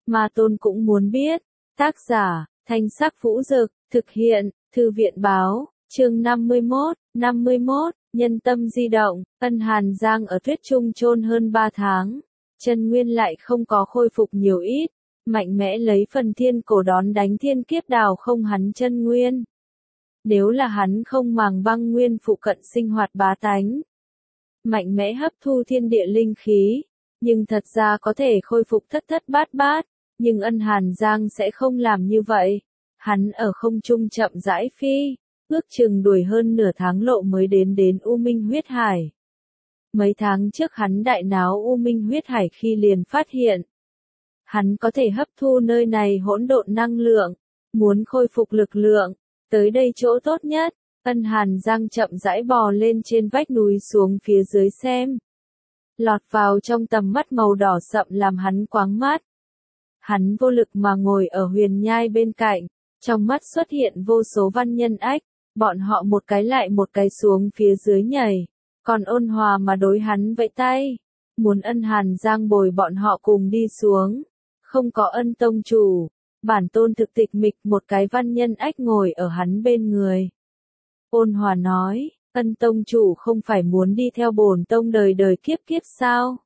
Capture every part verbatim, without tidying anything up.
mà Tôn cũng muốn biết. Tác giả, Thanh Sắc Vũ Dực, thực hiện, Thư viện Báo, chương năm mươi mốt, năm mươi mốt, nhân tâm di động, Ân Hàn Giang ở Tuyết Trung chôn hơn ba tháng. Chân nguyên lại không có khôi phục nhiều ít, mạnh mẽ lấy phần thiên cổ đón đánh thiên kiếp đào không hắn chân nguyên. Nếu là hắn không màng băng nguyên phụ cận sinh hoạt bá tánh, mạnh mẽ hấp thu thiên địa linh khí, nhưng thật ra có thể khôi phục thất thất bát bát, nhưng Ân Hàn Giang sẽ không làm như vậy. Hắn ở không trung chậm rãi phi, ước chừng đuổi hơn nửa tháng lộ mới đến đến U Minh huyết hải. Mấy tháng trước hắn đại náo U Minh huyết hải khi liền phát hiện, hắn có thể hấp thu nơi này hỗn độn năng lượng, muốn khôi phục lực lượng, tới đây chỗ tốt nhất. Ân Hàn Giang chậm rãi bò lên trên vách núi xuống phía dưới xem. Lọt vào trong tầm mắt màu đỏ sậm làm hắn quáng mắt. Hắn vô lực mà ngồi ở huyền nhai bên cạnh, trong mắt xuất hiện vô số văn nhân ách, bọn họ một cái lại một cái xuống phía dưới nhảy, còn ôn hòa mà đối hắn vẫy tay, muốn Ân Hàn Giang bồi bọn họ cùng đi xuống. Không có Ân tông chủ, bản tôn thực tịch mịch một cái văn nhân ách ngồi ở hắn bên người. Ôn hòa nói, Ân tông chủ không phải muốn đi theo bổn tông đời đời kiếp kiếp sao?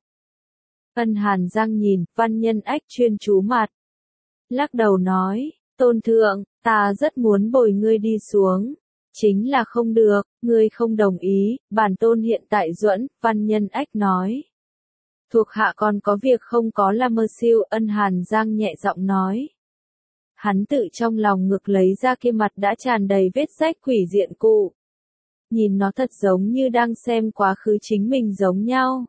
Ân Hàn Giang nhìn, văn nhân ách chuyên chú mặt. Lắc đầu nói, tôn thượng, ta rất muốn bồi ngươi đi xuống. Chính là không được, ngươi không đồng ý, bản tôn hiện tại duẫn, văn nhân ách nói. Thuộc hạ còn có việc không có là mơ siêu, Ân Hàn Giang nhẹ giọng nói. Hắn tự trong lòng ngực lấy ra kia mặt đã tràn đầy vết rách quỷ diện cụ. Nhìn nó thật giống như đang xem quá khứ chính mình giống nhau.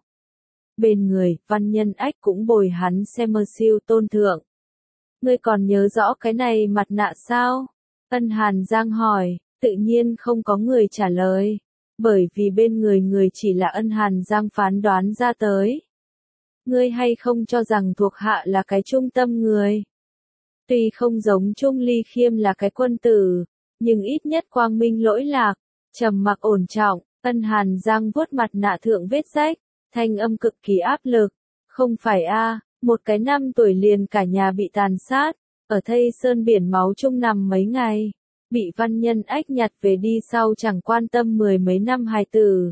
Bên người, văn nhân ách cũng bồi hắn xem mơ siêu tôn thượng. Ngươi còn nhớ rõ cái này mặt nạ sao? Ân Hàn Giang hỏi, tự nhiên không có người trả lời. Bởi vì bên người người chỉ là Ân Hàn Giang phán đoán ra tới. Ngươi hay không cho rằng thuộc hạ là cái trung tâm người? Tuy không giống Trung Ly Khiêm là cái quân tử, nhưng ít nhất quang minh lỗi lạc, trầm mặc ổn trọng. Ân Hàn Giang vuốt mặt nạ thượng vết rách, thanh âm cực kỳ áp lực. Không phải a, một cái năm tuổi liền cả nhà bị tàn sát, ở thây sơn biển máu chung nằm mấy ngày, bị văn nhân ách nhặt về đi sau chẳng quan tâm mười mấy năm hài tử.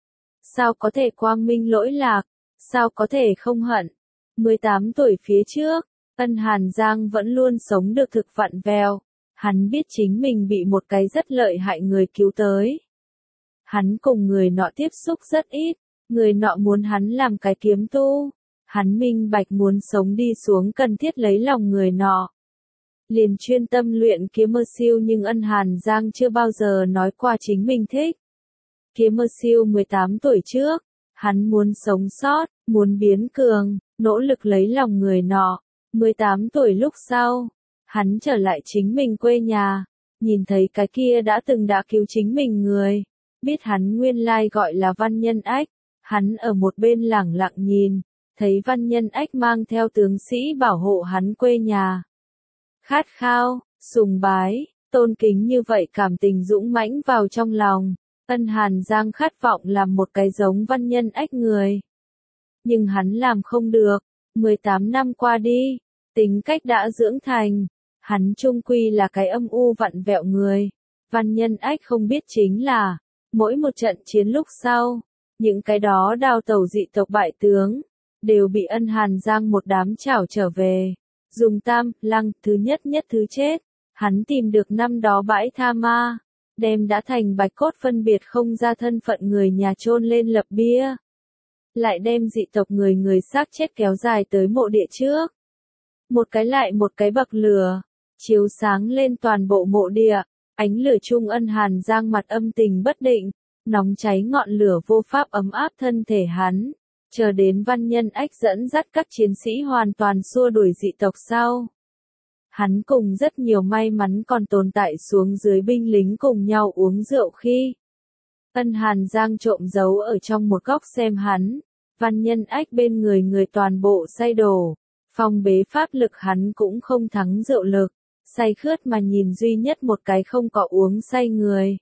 Sao có thể quang minh lỗi lạc, sao có thể không hận? mười tám tuổi phía trước, Ân Hàn Giang vẫn luôn sống được thực vặn vẹo. Hắn biết chính mình bị một cái rất lợi hại người cứu tới. Hắn cùng người nọ tiếp xúc rất ít, người nọ muốn hắn làm cái kiếm tu. Hắn minh bạch muốn sống đi xuống cần thiết lấy lòng người nọ. Liền chuyên tâm luyện kiếm mơ siêu, nhưng Ân Hàn Giang chưa bao giờ nói qua chính mình thích. Kiếm mơ siêu mười tám tuổi trước, hắn muốn sống sót, muốn biến cường, nỗ lực lấy lòng người nọ. mười tám tuổi lúc sau, hắn trở lại chính mình quê nhà, nhìn thấy cái kia đã từng đã cứu chính mình người, biết hắn nguyên lai gọi là văn nhân ách, hắn ở một bên lẳng lặng nhìn, thấy văn nhân ách mang theo tướng sĩ bảo hộ hắn quê nhà. Khát khao, sùng bái, tôn kính như vậy cảm tình dũng mãnh vào trong lòng, Ân Hàn Giang khát vọng làm một cái giống văn nhân ách người. Nhưng hắn làm không được, mười tám năm qua đi, tính cách đã dưỡng thành, hắn chung quy là cái âm u vặn vẹo người. Văn nhân ách không biết chính là, mỗi một trận chiến lúc sau, những cái đó đào tẩu dị tộc bại tướng, đều bị Ân Hàn Giang một đám chảo trở về. Dùng tam, lăng, thứ nhất nhất thứ chết, hắn tìm được năm đó bãi tha ma, đem đã thành bạch cốt phân biệt không ra thân phận người nhà chôn lên lập bia. Lại đem dị tộc người người xác chết kéo dài tới mộ địa trước. Một cái lại một cái bậc lửa, chiếu sáng lên toàn bộ mộ địa, ánh lửa trung Ân Hàn Giang mặt âm tình bất định, nóng cháy ngọn lửa vô pháp ấm áp thân thể hắn, chờ đến văn nhân ách dẫn dắt các chiến sĩ hoàn toàn xua đuổi dị tộc sau. Hắn cùng rất nhiều may mắn còn tồn tại xuống dưới binh lính cùng nhau uống rượu khi. Ân Hàn Giang trộm giấu ở trong một góc xem hắn, văn nhân ách bên người người toàn bộ say đổ. Phong bế pháp lực hắn cũng không thắng rượu lực, say khướt mà nhìn duy nhất một cái không có uống say người.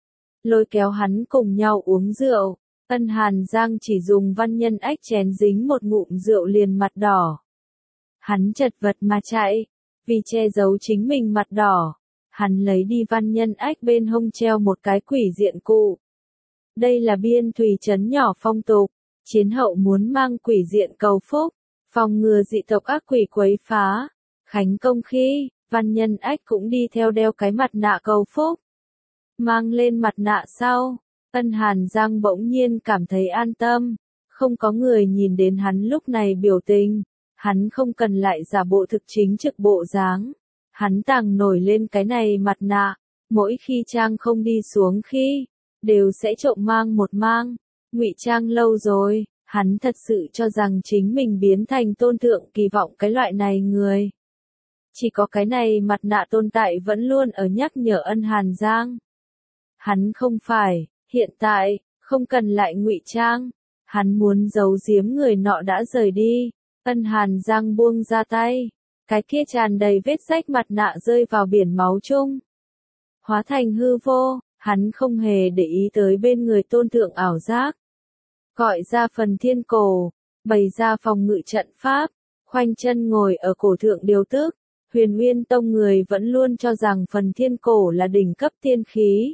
Lôi kéo hắn cùng nhau uống rượu, Ân Hàn Giang chỉ dùng văn nhân ách chén dính một ngụm rượu liền mặt đỏ. Hắn chật vật mà chạy, vì che giấu chính mình mặt đỏ. Hắn lấy đi văn nhân ách bên hông treo một cái quỷ diện cụ. Đây là biên thùy trấn nhỏ phong tục, chiến hậu muốn mang quỷ diện cầu phúc, phòng ngừa dị tộc ác quỷ quấy phá. Khánh công khi, văn nhân ách cũng đi theo đeo cái mặt nạ cầu phúc. Mang lên mặt nạ sau, Ân Hàn Giang bỗng nhiên cảm thấy an tâm, không có người nhìn đến hắn lúc này biểu tình, hắn không cần lại giả bộ thực chính trực bộ dáng. Hắn tàng nổi lên cái này mặt nạ, mỗi khi trang không đi xuống khi, đều sẽ trộm mang một mang, ngụy trang lâu rồi, hắn thật sự cho rằng chính mình biến thành tôn thượng kỳ vọng cái loại này người. Chỉ có cái này mặt nạ tồn tại vẫn luôn ở nhắc nhở Ân Hàn Giang. Hắn không phải, hiện tại, không cần lại ngụy trang, hắn muốn giấu giếm người nọ đã rời đi. Ân Hàn Giang buông ra tay, cái kia tràn đầy vết rách mặt nạ rơi vào biển máu chung. Hóa thành hư vô, hắn không hề để ý tới bên người tôn thượng ảo giác. Gọi ra phần thiên cổ, bày ra phòng ngự trận pháp, khoanh chân ngồi ở cổ thượng điều tức. Huyền Nguyên Tông người vẫn luôn cho rằng phần thiên cổ là đỉnh cấp tiên khí.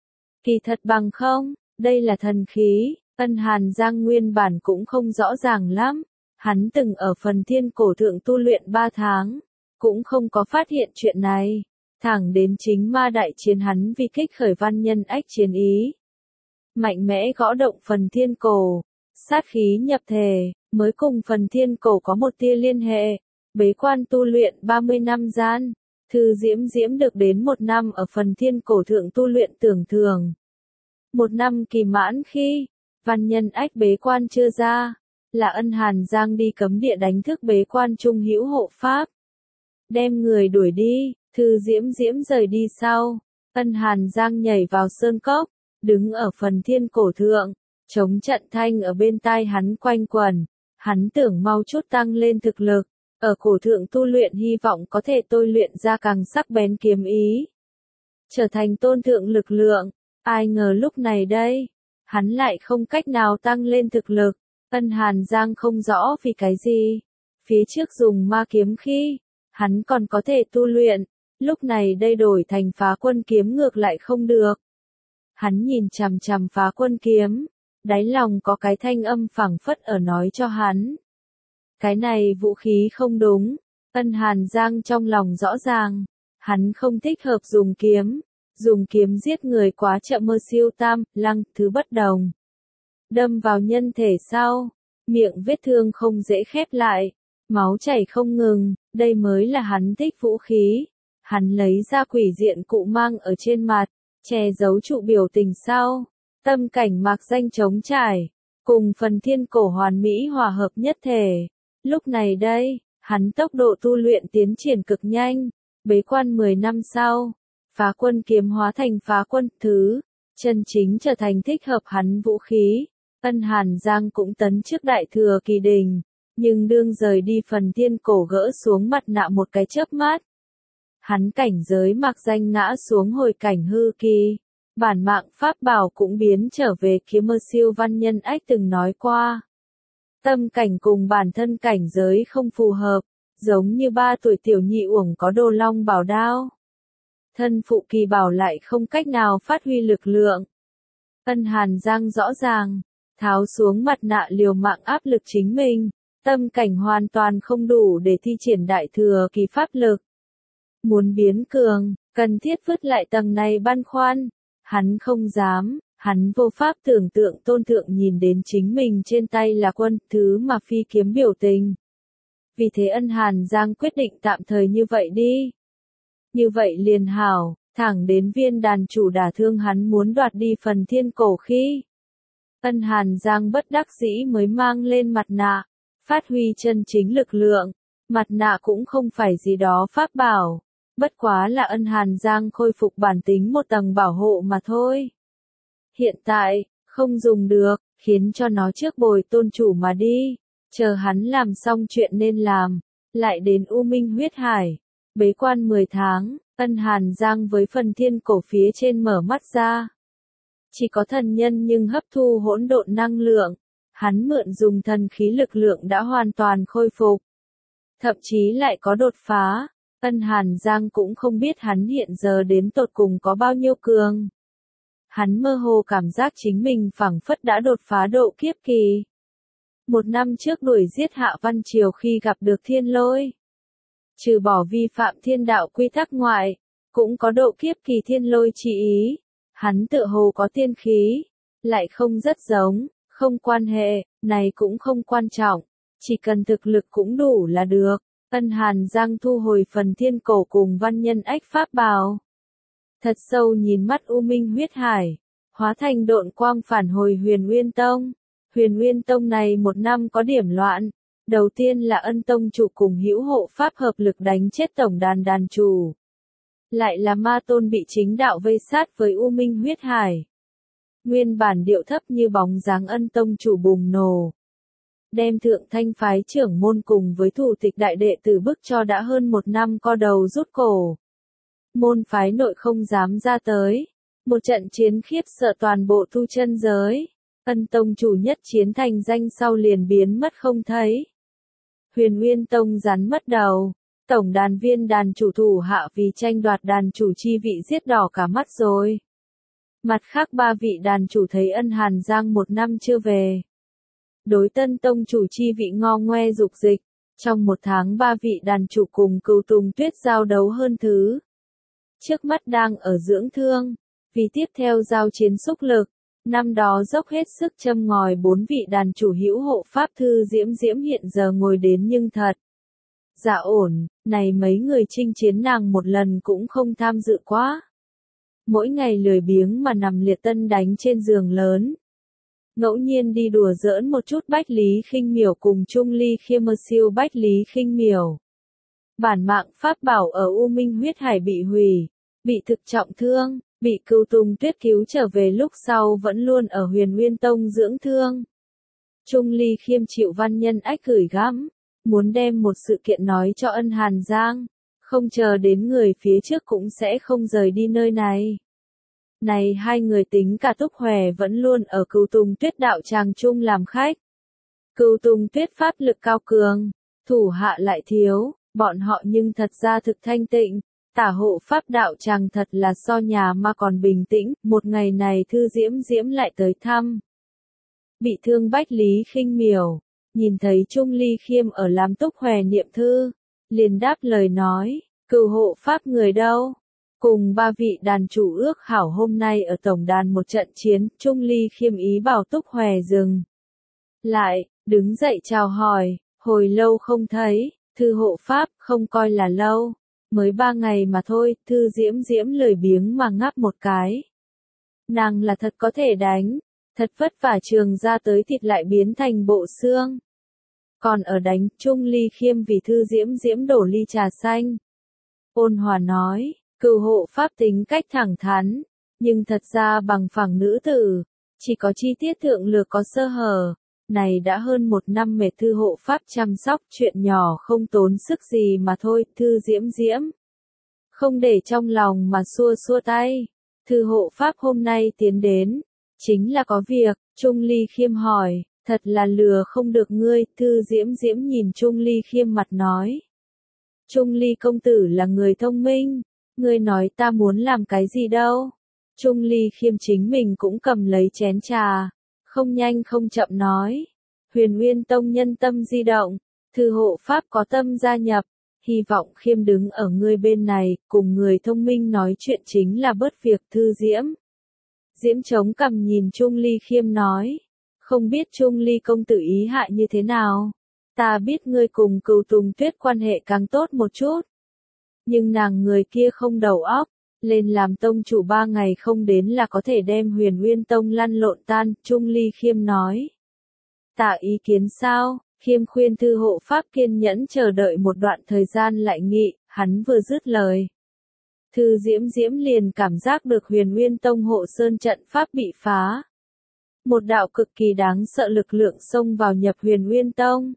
Kỳ thật bằng không, đây là thần khí, Ân Hàn Giang nguyên bản cũng không rõ ràng lắm. Hắn từng ở phần thiên cổ thượng tu luyện ba tháng, cũng không có phát hiện chuyện này. Thẳng đến chính ma đại chiến hắn vì kích khởi văn nhân ách chiến ý. Mạnh mẽ gõ động phần thiên cổ, sát khí nhập thể, mới cùng phần thiên cổ có một tia liên hệ. Bế quan tu luyện ba mươi năm gian, Thư Diễm Diễm được đến một năm ở phần thiên cổ thượng tu luyện tưởng thường. Một năm kỳ mãn khi, văn nhân ách bế quan chưa ra, là Ân Hàn Giang đi cấm địa đánh thức bế quan trung hữu hộ pháp. Đem người đuổi đi, Thư Diễm Diễm rời đi sau, Ân Hàn Giang nhảy vào sơn cốc, đứng ở phần thiên cổ thượng, chống trận thanh ở bên tai hắn quanh quẩn, hắn tưởng mau chút tăng lên thực lực. Ở cổ thượng tu luyện hy vọng có thể tôi luyện ra càng sắc bén kiếm ý. Trở thành tôn thượng lực lượng, ai ngờ lúc này đây, hắn lại không cách nào tăng lên thực lực. Ân Hàn Giang không rõ vì cái gì. Phía trước dùng ma kiếm khi, hắn còn có thể tu luyện, lúc này đây đổi thành phá quân kiếm ngược lại không được. Hắn nhìn chằm chằm phá quân kiếm, đáy lòng có cái thanh âm phảng phất ở nói cho hắn. Cái này vũ khí không đúng, Ân Hàn Giang trong lòng rõ ràng, hắn không thích hợp dùng kiếm, dùng kiếm giết người quá chậm mơ siêu tam, lăng, thứ bất đồng. Đâm vào nhân thể sau, miệng vết thương không dễ khép lại, máu chảy không ngừng, đây mới là hắn thích vũ khí. Hắn lấy ra quỷ diện cụ mang ở trên mặt, che giấu trụ biểu tình sau, tâm cảnh mạc danh trống trải, cùng phần thiên cổ hoàn mỹ hòa hợp nhất thể. Lúc này đây, hắn tốc độ tu luyện tiến triển cực nhanh, bế quan mười năm sau, phá quân kiếm hóa thành phá quân thứ, chân chính trở thành thích hợp hắn vũ khí. Ân Hàn Giang cũng tấn trước đại thừa kỳ đình, nhưng đương rời đi phần thiên cổ gỡ xuống mặt nạ một cái chớp mắt. Hắn cảnh giới mặc danh ngã xuống hồi cảnh hư kỳ, bản mạng pháp bảo cũng biến trở về kiếm mơ siêu văn nhân ách từng nói qua. Tâm cảnh cùng bản thân cảnh giới không phù hợp, giống như ba tuổi tiểu nhị uổng có đồ long bảo đao. Thân phụ kỳ bảo lại không cách nào phát huy lực lượng. Ân Hàn Giang rõ ràng, tháo xuống mặt nạ liều mạng áp lực chính mình, tâm cảnh hoàn toàn không đủ để thi triển đại thừa kỳ pháp lực. Muốn biến cường, cần thiết vứt lại tầng này băn khoăn, hắn không dám. Hắn vô pháp tưởng tượng tôn thượng nhìn đến chính mình trên tay là quân, thứ mà phi kiếm biểu tình. Vì thế Ân Hàn Giang quyết định tạm thời như vậy đi. Như vậy liền hảo, thẳng đến viên đàn chủ đả thương hắn muốn đoạt đi phần thiên cổ khi. Ân Hàn Giang bất đắc dĩ mới mang lên mặt nạ, phát huy chân chính lực lượng. Mặt nạ cũng không phải gì đó pháp bảo, bất quá là Ân Hàn Giang khôi phục bản tính một tầng bảo hộ mà thôi. Hiện tại, không dùng được, khiến cho nó trước bồi tôn chủ mà đi, chờ hắn làm xong chuyện nên làm, lại đến U Minh huyết hải, bế quan mười tháng, Ân Hàn Giang với phần thiên cổ phía trên mở mắt ra. Chỉ có thần nhân nhưng hấp thu hỗn độn năng lượng, hắn mượn dùng thần khí lực lượng đã hoàn toàn khôi phục. thậm chí lại có đột phá. Ân Hàn Giang cũng không biết hắn hiện giờ đến tột cùng có bao nhiêu cường. Hắn mơ hồ cảm giác chính mình phảng phất đã đột phá độ kiếp kỳ. Một năm trước đuổi giết Hạ Văn Triều khi gặp được thiên lôi. Trừ bỏ vi phạm thiên đạo quy tắc ngoại, cũng có độ kiếp kỳ thiên lôi chi ý. Hắn tựa hồ có tiên khí, lại không rất giống, không quan hệ, này cũng không quan trọng, chỉ cần thực lực cũng đủ là được. Ân Hàn Giang thu hồi phần thiên cổ cùng văn nhân ách pháp bào. Thật sâu nhìn mắt U Minh huyết hải, hóa thành độn quang phản hồi Huyền Nguyên Tông. Huyền Nguyên Tông này một năm có điểm loạn. Đầu tiên là Ân Tông chủ cùng hữu hộ pháp hợp lực đánh chết tổng đàn đàn chủ. Lại là ma tôn bị chính đạo vây sát với U Minh huyết hải. Nguyên bản điệu thấp như bóng dáng Ân Tông chủ bùng nổ. Đem thượng thanh phái trưởng môn cùng với thủ tịch đại đệ tử bức cho đã hơn một năm co đầu rút cổ. Môn phái nội không dám ra tới. Một trận chiến khiếp sợ toàn bộ tu chân giới. Ân Tông chủ nhất chiến thành danh sau liền biến mất không thấy. Huyền Nguyên Tông rắn mất đầu. Tổng đàn viên đàn chủ thủ hạ vì tranh đoạt đàn chủ chi vị giết đỏ cả mắt rồi. Mặt khác ba vị đàn chủ thấy Ân Hàn Giang một năm chưa về. Đối Tân Tông chủ chi vị ngo ngoe dục dịch. Trong một tháng ba vị đàn chủ cùng Cửu Tùng Tuyết giao đấu hơn thứ. Trước mắt đang ở dưỡng thương. Vì tiếp theo giao chiến xúc lực. Năm đó dốc hết sức châm ngòi bốn vị đàn chủ hữu hộ pháp Thư Diễm Diễm hiện giờ ngồi đến nhưng thật. Dạ ổn, này mấy người chinh chiến nàng một lần cũng không tham dự quá. Mỗi ngày lười biếng mà nằm liệt tân đánh trên giường lớn. Ngẫu nhiên đi đùa giỡn một chút Bách Lý Khinh Miểu cùng Trung Ly Khiêm mơ siêu Bách Lý Khinh Miểu. Bản mạng pháp bảo ở U Minh huyết hải bị hủy, bị thực trọng thương, bị Cửu Tùng Tuyết cứu trở về lúc sau vẫn luôn ở Huyền Nguyên Tông dưỡng thương. Trung Ly Khiêm chịu văn nhân ách gửi gắm, muốn đem một sự kiện nói cho Ân Hàn Giang, không chờ đến người phía trước cũng sẽ không rời đi nơi này. Này hai người tính cả Túc Hòe vẫn luôn ở Cửu Tùng Tuyết đạo tràng chung làm khách. Cửu Tùng Tuyết pháp lực cao cường, thủ hạ lại thiếu, bọn họ nhưng thật ra thực thanh tịnh. Tả hộ pháp đạo tràng thật là so nhà mà còn bình tĩnh, một ngày này Thư Diễm Diễm lại tới thăm. Bị thương Bách Lý Khinh Miểu, nhìn thấy Trung Ly Khiêm ở làm Túc Hòe niệm thư, liền đáp lời nói, Cửu hộ pháp người đâu? Cùng ba vị đàn chủ ước hảo hôm nay ở tổng đàn một trận chiến, Trung Ly Khiêm ý bảo Túc Hòe dừng. Lại, đứng dậy chào hỏi, hồi lâu không thấy, Thư hộ pháp, không coi là lâu. Mới ba ngày mà thôi, Thư Diễm Diễm lười biếng mà ngáp một cái. Nàng là thật có thể đánh, thật vất vả trường ra tới thịt lại biến thành bộ xương. Còn ở đánh, Trung Ly Khiêm vì Thư Diễm Diễm đổ ly trà xanh. Ôn hòa nói, Cửu hộ pháp tính cách thẳng thắn, nhưng thật ra bằng phẳng nữ tử, chỉ có chi tiết thượng lược có sơ hở. Này đã hơn một năm mệt Thư hộ pháp chăm sóc, chuyện nhỏ không tốn sức gì mà thôi, Thư Diễm Diễm. Không để trong lòng mà xua xua tay. Thư hộ pháp hôm nay tiến đến, chính là có việc. Trung Ly Khiêm hỏi, thật là lừa không được ngươi. Thư Diễm Diễm nhìn Trung Ly Khiêm mặt nói. Trung Ly công tử là người thông minh, ngươi nói ta muốn làm cái gì đâu. Trung Ly Khiêm chính mình cũng cầm lấy chén trà. Không nhanh không chậm nói. Huyền Nguyên Tông nhân tâm di động. Thư hộ pháp có tâm gia nhập. Hy vọng Khiêm đứng ở ngươi bên này, cùng người thông minh nói chuyện chính là bớt việc. Thư Diễm. Diễm chống cằm nhìn Trung Ly Khiêm nói. Không biết Trung Ly công tử ý hạ như thế nào. Ta biết ngươi cùng Cửu Tùng Tuyết quan hệ càng tốt một chút. Nhưng nàng người kia không đầu óc. Lên làm tông chủ ba ngày không đến là có thể đem Huyền Nguyên Tông lăn lộn tan, Trung Ly Khiêm nói. Tạ ý kiến sao? Khiêm khuyên Thư hộ pháp kiên nhẫn chờ đợi một đoạn thời gian lại nghị, hắn vừa dứt lời. Thư Diễm Diễm liền cảm giác được Huyền Nguyên Tông hộ sơn trận pháp bị phá. Một đạo cực kỳ đáng sợ lực lượng xông vào nhập Huyền Nguyên Tông.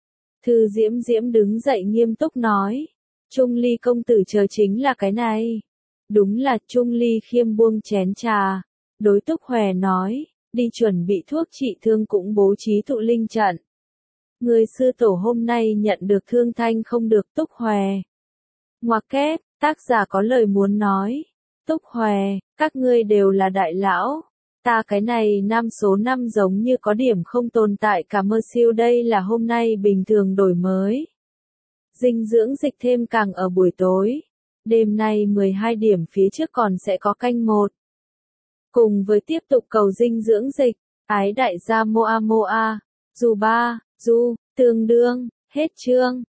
Thư Diễm Diễm đứng dậy nghiêm túc nói. Trung Ly công tử chờ chính là cái này. Đúng là Trung Ly Khiêm buông chén trà. Đối Túc Hòe nói, đi chuẩn bị thuốc trị thương cũng bố trí tụ linh trận. Người sư tổ hôm nay nhận được thương thanh không được Túc Hòe. Ngoặc kép, tác giả có lời muốn nói. Túc Hòe, các ngươi đều là đại lão. Ta cái này năm số năm giống như có điểm không tồn tại cả mơ siêu đây là hôm nay bình thường đổi mới. Dinh dưỡng dịch thêm càng ở buổi tối. Đêm nay mười hai điểm phía trước còn sẽ có canh một. Cùng với tiếp tục cầu dinh dưỡng dịch, ái đại gia Moa Moa, dù ba, du, tương đương, hết chương.